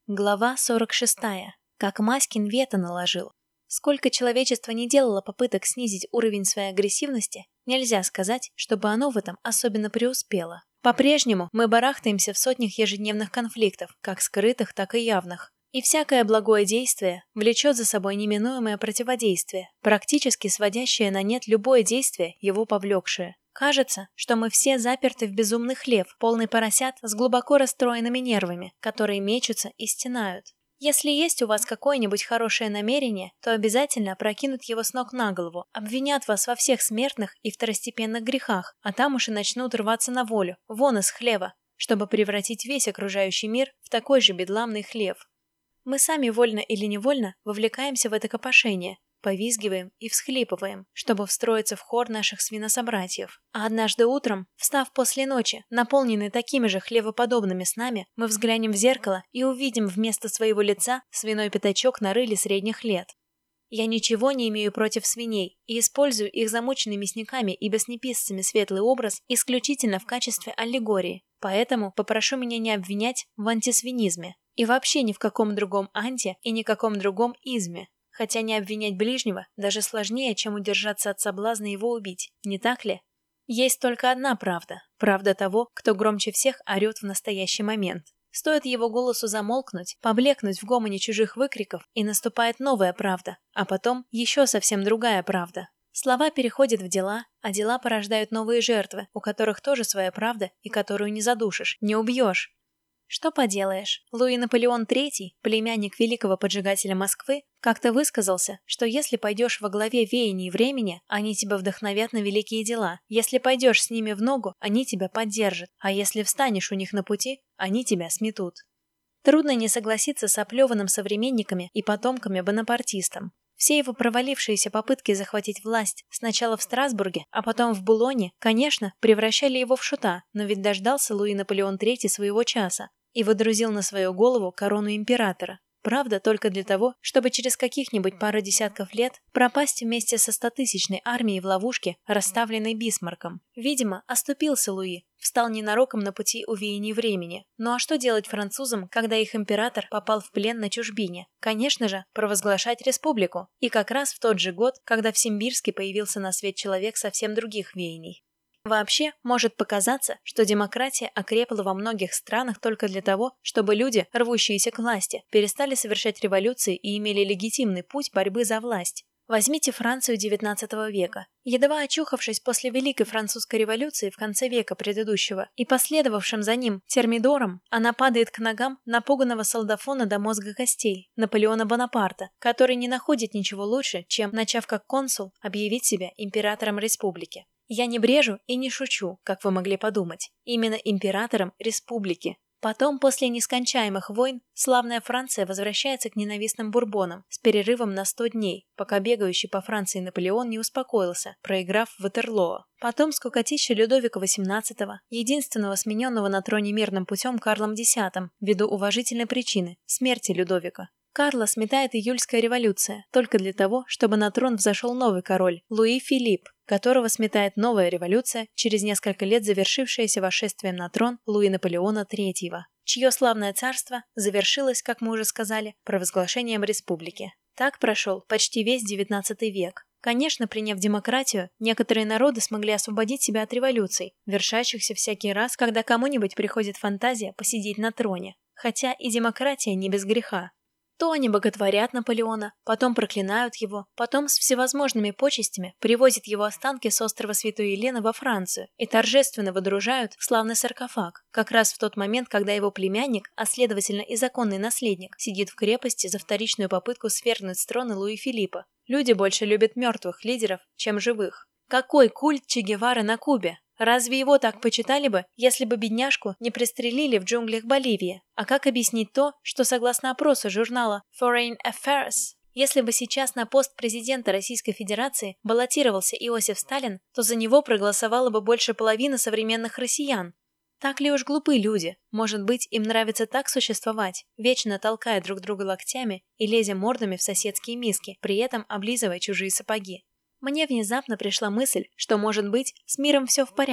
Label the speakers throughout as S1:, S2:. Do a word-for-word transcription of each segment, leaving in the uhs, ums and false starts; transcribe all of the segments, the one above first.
S1: Глава сорок шестая. Как Маськин вето наложил. Сколько человечество не делало попыток снизить уровень своей агрессивности, нельзя сказать, чтобы оно в этом особенно преуспело. По-прежнему мы барахтаемся в сотнях ежедневных конфликтов, как скрытых, так и явных. И всякое благое действие влечет за собой неминуемое противодействие, практически сводящее на нет любое действие, его повлекшее. Кажется, что мы все заперты в безумный хлев, полный поросят с глубоко расстроенными нервами, которые мечутся и стенают. Если есть у вас какое-нибудь хорошее намерение, то обязательно опрокинут его с ног на голову, обвинят вас во всех смертных и второстепенных грехах, а там уж и начнут рваться на волю, вон из хлева, чтобы превратить весь окружающий мир в такой же бедламный хлев. Мы сами, вольно или невольно, вовлекаемся в это копошение, повизгиваем и всхлипываем, чтобы встроиться в хор наших свинособратьев. А однажды утром, встав после ночи, наполненный такими же хлевоподобными снами, мы взглянем в зеркало и увидим вместо своего лица свиной пятачок на рыле средних лет. Я ничего не имею против свиней и использую их замученными мясниками и баснеписцами светлый образ исключительно в качестве аллегории, поэтому попрошу меня не обвинять в антисвинизме и вообще ни в каком другом анти и никаком другом изме. Хотя не обвинять ближнего даже сложнее, чем удержаться от соблазна его убить, не так ли? Есть только одна правда. Правда того, кто громче всех орет в настоящий момент. Стоит его голосу замолкнуть, поблекнуть в гомоне чужих выкриков, и наступает новая правда, а потом еще совсем другая правда. Слова переходят в дела, а дела порождают новые жертвы, у которых тоже своя правда и которую не задушишь, не убьешь. Что поделаешь, Луи Наполеон третий, племянник великого поджигателя Москвы, как-то высказался, что если пойдешь во главе веяний времени, они тебя вдохновят на великие дела, если пойдешь с ними в ногу, они тебя поддержат, а если встанешь у них на пути, они тебя сметут. Трудно не согласиться с оплеванным современниками и потомками бонапартистом. Все его провалившиеся попытки захватить власть сначала в Страсбурге, а потом в Булоне, конечно, превращали его в шута, но ведь дождался Луи Наполеон третий своего часа и водрузил на свою голову корону императора. Правда, только для того, чтобы через каких-нибудь пару десятков лет пропасть вместе со стотысячной армией в ловушке, расставленной Бисмарком. Видимо, оступился Луи, встал ненароком на пути увеяний времени. Ну а что делать французам, когда их император попал в плен на чужбине? Конечно же, провозглашать республику. И как раз в тот же год, когда в Симбирске появился на свет человек совсем других веяний. Вообще, может показаться, что демократия окрепла во многих странах только для того, чтобы люди, рвущиеся к власти, перестали совершать революции и имели легитимный путь борьбы за власть. Возьмите Францию девятнадцатого века. Едва очухавшись после Великой Французской революции в конце века предыдущего и последовавшим за ним термидором, она падает к ногам напуганного солдафона до мозга костей, Наполеона Бонапарта, который не находит ничего лучше, чем, начав как консул, объявить себя императором республики. Я не брежу и не шучу, как вы могли подумать. Именно императором республики. Потом, после нескончаемых войн, славная Франция возвращается к ненавистным бурбонам с перерывом на сто дней, пока бегающий по Франции Наполеон не успокоился, проиграв в Ватерлоо. Потом скукотища Людовика восемнадцатого, единственного смененного на троне мирным путем Карлом десятым, ввиду уважительной причины – смерти Людовика. Карла сметает июльская революция, только для того, чтобы на трон взошел новый король – Луи Филипп, которого сметает новая революция, через несколько лет завершившаяся восшествием на трон Луи Наполеона третьего, чье славное царство завершилось, как мы уже сказали, провозглашением республики. Так прошел почти весь девятнадцатый век. Конечно, приняв демократию, некоторые народы смогли освободить себя от революций, вершащихся всякий раз, когда кому-нибудь приходит фантазия посидеть на троне. Хотя и демократия не без греха. То они боготворят Наполеона, потом проклинают его, потом с всевозможными почестями привозят его останки с острова Святой Елены во Францию и торжественно водружают в славный саркофаг, как раз в тот момент, когда его племянник, а следовательно и законный наследник, сидит в крепости за вторичную попытку свергнуть с трона Луи Филиппа. Люди больше любят мертвых лидеров, чем живых. Какой культ Че Гевары на Кубе? Разве его так почитали бы, если бы бедняжку не пристрелили в джунглях Боливии? А как объяснить то, что согласно опросу журнала Foreign Affairs, если бы сейчас на пост президента Российской Федерации баллотировался Иосиф Сталин, то за него проголосовало бы больше половины современных россиян? Так ли уж глупы люди? Может быть, им нравится так существовать, вечно толкая друг друга локтями и лезя мордами в соседские миски, при этом облизывая чужие сапоги? Мне внезапно пришла мысль, что, может быть, с миром все в порядке,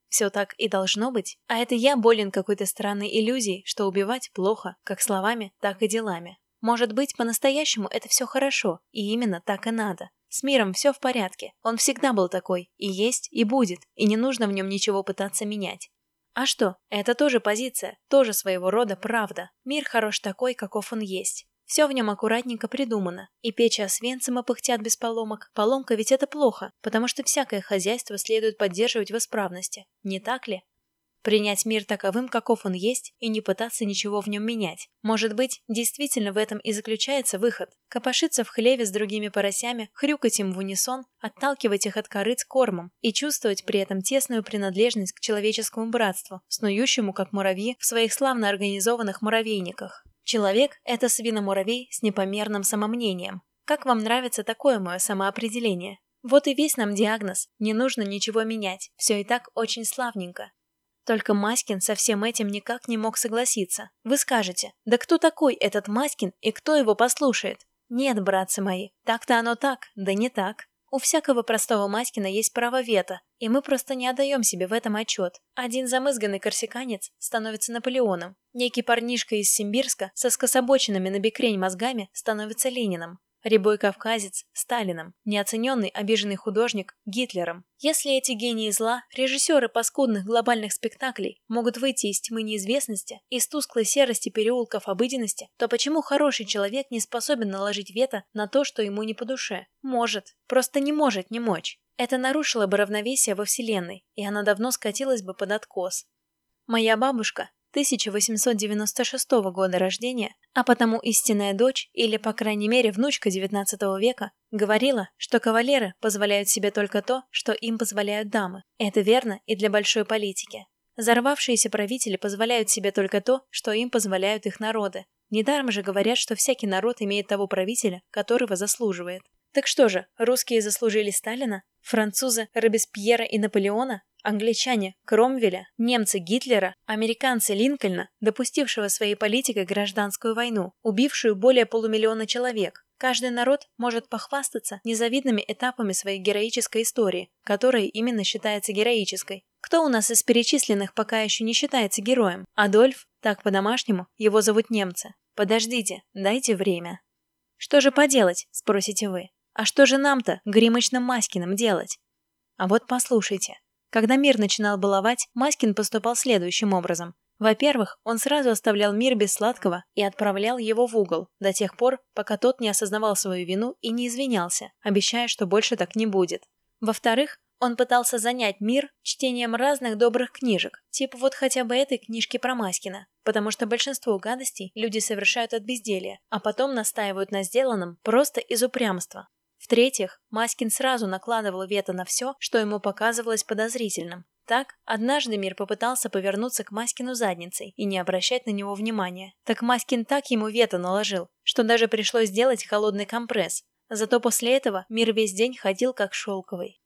S1: Все так и должно быть? А это я болен какой-то странной иллюзией, что убивать плохо, как словами, так и делами. Может быть, по-настоящему это все хорошо, и именно так и надо. С миром все в порядке, он всегда был такой, и есть, и будет, и не нужно в нем ничего пытаться менять. А что, это тоже позиция, тоже своего рода правда. Мир хорош такой, каков он есть. Все в нем аккуратненько придумано. И печи Освенцима пыхтят без поломок. Поломка ведь это плохо, потому что всякое хозяйство следует поддерживать в исправности. Не так ли? Принять мир таковым, каков он есть, и не пытаться ничего в нем менять. Может быть, действительно в этом и заключается выход. Копошиться в хлеве с другими поросями, хрюкать им в унисон, отталкивать их от корыц кормом и чувствовать при этом тесную принадлежность к человеческому братству, снующему, как муравьи, в своих славно организованных муравейниках. Человек – это свиномуравей с непомерным самомнением. Как вам нравится такое мое самоопределение? Вот и весь нам диагноз. Не нужно ничего менять. Все и так очень славненько. Только Маськин со всем этим никак не мог согласиться. Вы скажете, да кто такой этот Маськин и кто его послушает? Нет, братцы мои, так-то оно так, да не так. У всякого простого Маськина есть право вето, и мы просто не отдаем себе в этом отчет. Один замызганный корсиканец становится Наполеоном. Некий парнишка из Симбирска со скособоченными на бекрень мозгами становится Лениным. Рябой кавказец – Сталином, неоцененный обиженный художник – Гитлером. Если эти гении зла, режиссеры паскудных глобальных спектаклей, могут выйти из тьмы неизвестности, из тусклой серости переулков обыденности, то почему хороший человек не способен наложить вето на то, что ему не по душе? Может. Просто не может не мочь. Это нарушило бы равновесие во Вселенной, и она давно скатилась бы под откос. Моя бабушка тысяча восемьсот девяносто шестого года рождения, а потому истинная дочь, или, по крайней мере, внучка девятнадцатого века, говорила, что кавалеры позволяют себе только то, что им позволяют дамы. Это верно и для большой политики. Зарвавшиеся правители позволяют себе только то, что им позволяют их народы. Недаром же говорят, что всякий народ имеет того правителя, которого заслуживает. Так что же, русские заслужили Сталина? Французы – Робеспьера и Наполеона? Англичане – Кромвеля, немцы – Гитлера, американцы – Линкольна, допустившего своей политикой гражданскую войну, убившую более полумиллиона человек. Каждый народ может похвастаться незавидными этапами своей героической истории, которая именно считается героической. Кто у нас из перечисленных пока еще не считается героем? Адольф? Так по-домашнему, его зовут немцы. Подождите, дайте время. Что же поделать, спросите вы? А что же нам-то, горемычным Маськиным, делать? А вот послушайте. Когда мир начинал баловать, Маськин поступал следующим образом. Во-первых, он сразу оставлял мир без сладкого и отправлял его в угол, до тех пор, пока тот не осознавал свою вину и не извинялся, обещая, что больше так не будет. Во-вторых, он пытался занять мир чтением разных добрых книжек, типа вот хотя бы этой книжки про Маськина, потому что большинство гадостей люди совершают от безделья, а потом настаивают на сделанном просто из упрямства. В-третьих, Маськин сразу накладывал вето на все, что ему показывалось подозрительным. Так, однажды мир попытался повернуться к Маськину задницей и не обращать на него внимания. Так Маськин так ему вето наложил, что даже пришлось сделать холодный компресс. Зато после этого мир весь день ходил как шелковый.